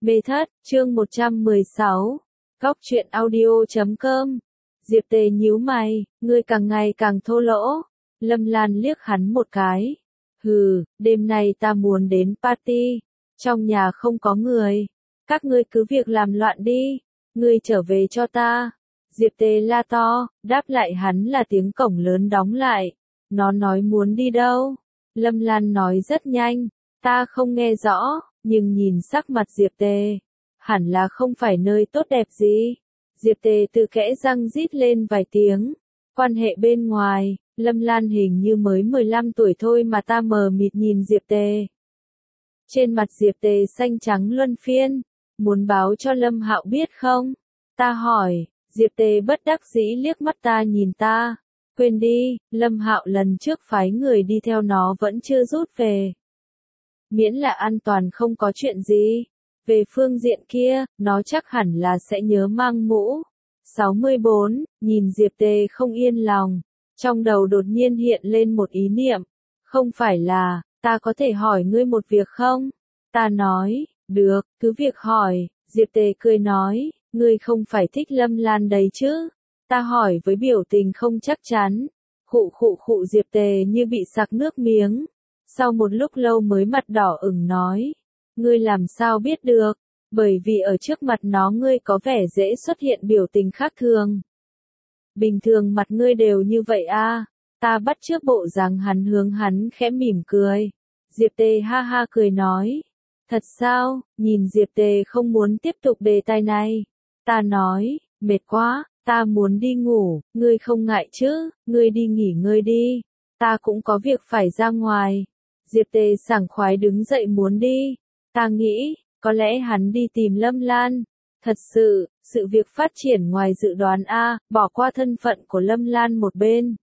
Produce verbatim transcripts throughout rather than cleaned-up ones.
Mê thất, chương một trăm mười sáu. Góc truyện audio chấm com. Diệp Tề nhíu mày, ngươi càng ngày càng thô lỗ. Lâm Lan liếc hắn một cái. Hừ, đêm nay ta muốn đến party. Trong nhà không có người. Các ngươi cứ việc làm loạn đi. Ngươi trở về cho ta. Diệp Tề la to, đáp lại hắn là tiếng cổng lớn đóng lại. Nó nói muốn đi đâu? Lâm Lan nói rất nhanh. Ta không nghe rõ, nhưng nhìn sắc mặt Diệp Tề, hẳn là không phải nơi tốt đẹp gì. Diệp Tề tự kẽ răng rít lên vài tiếng. Quan hệ bên ngoài, Lâm Lan hình như mới mười lăm tuổi thôi mà ta mờ mịt nhìn Diệp Tề. Trên mặt Diệp Tề xanh trắng luân phiên. Muốn báo cho Lâm Hạo biết không? Ta hỏi. Diệp Tề bất đắc dĩ liếc mắt ta nhìn ta. Quên đi, Lâm Hạo lần trước phái người đi theo nó vẫn chưa rút về. Miễn là an toàn không có chuyện gì. Về phương diện kia, nó chắc hẳn là sẽ nhớ mang mũ. sáu mươi bốn, nhìn Diệp Tề không yên lòng. Trong đầu đột nhiên hiện lên một ý niệm. Không phải là, ta có thể hỏi ngươi một việc không? Ta nói, được, cứ việc hỏi. Diệp Tề cười nói, ngươi không phải thích Lâm Lan đấy chứ? Ta hỏi với biểu tình không chắc chắn. Khụ khụ khụ Diệp Tề như bị sặc nước miếng. Sau một lúc lâu mới mặt đỏ ửng nói. Ngươi làm sao biết được? Bởi vì ở trước mặt nó ngươi có vẻ dễ xuất hiện biểu tình khác thường. Bình thường mặt ngươi đều như vậy à? Ta bắt chước bộ dáng hắn hướng hắn khẽ mỉm cười. Diệp Tề ha ha cười nói. Thật sao? Nhìn Diệp Tề không muốn tiếp tục đề tài này. Ta nói, mệt quá, ta muốn đi ngủ, ngươi không ngại chứ? Ngươi đi nghỉ ngơi đi. Ta cũng có việc phải ra ngoài. Diệp Tề sảng khoái đứng dậy muốn đi. Ta nghĩ, có lẽ hắn đi tìm Lâm Lan. Thật sự, sự việc phát triển ngoài dự đoán a, bỏ qua thân phận của Lâm Lan một bên.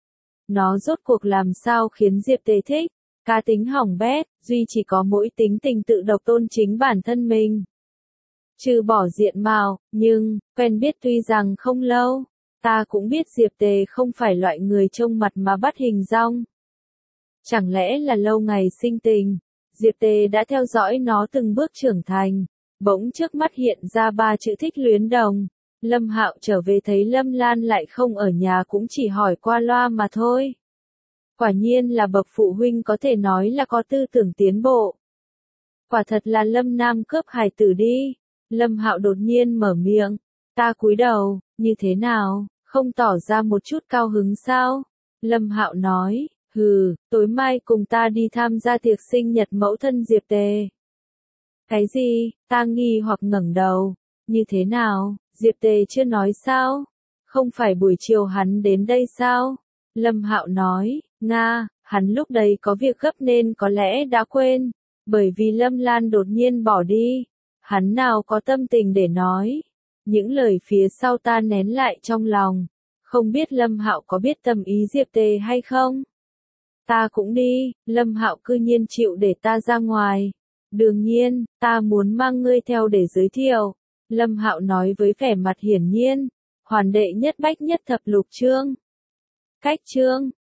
Nó rốt cuộc làm sao khiến Diệp Tề thích? Cá tính hỏng bét, duy chỉ có mỗi tính tình tự độc tôn chính bản thân mình. Trừ bỏ diện mạo, nhưng, quen biết tuy rằng không lâu, ta cũng biết Diệp Tề không phải loại người trông mặt mà bắt hình dong. Chẳng lẽ là lâu ngày sinh tình, Diệp Tề đã theo dõi nó từng bước trưởng thành, bỗng trước mắt hiện ra ba chữ thích luyến đồng. Lâm Hạo trở về thấy Lâm Lan lại không ở nhà cũng chỉ hỏi qua loa mà thôi. Quả nhiên là bậc phụ huynh có thể nói là có tư tưởng tiến bộ. Quả thật là Lâm Nam cướp hài tử đi. Lâm Hạo đột nhiên mở miệng. Ta cúi đầu, như thế nào, không tỏ ra một chút cao hứng sao? Lâm Hạo nói. Hừ, tối mai cùng ta đi tham gia tiệc sinh nhật mẫu thân Diệp Tề. Cái gì? Ta nghi hoặc ngẩng đầu. Như thế nào? Diệp Tề chưa nói sao? Không phải buổi chiều hắn đến đây sao? Lâm Hạo nói, Nga, hắn lúc đấy có việc gấp nên có lẽ đã quên. Bởi vì Lâm Lan đột nhiên bỏ đi. Hắn nào có tâm tình để nói. Những lời phía sau ta nén lại trong lòng. Không biết Lâm Hạo có biết tâm ý Diệp Tề hay không? Ta cũng đi, Lâm Hạo cư nhiên chịu để ta ra ngoài. Đương nhiên, ta muốn mang ngươi theo để giới thiệu. Lâm Hạo nói với vẻ mặt hiển nhiên. Hoàn đệ nhất bách nhất thập lục chương. Cách chương,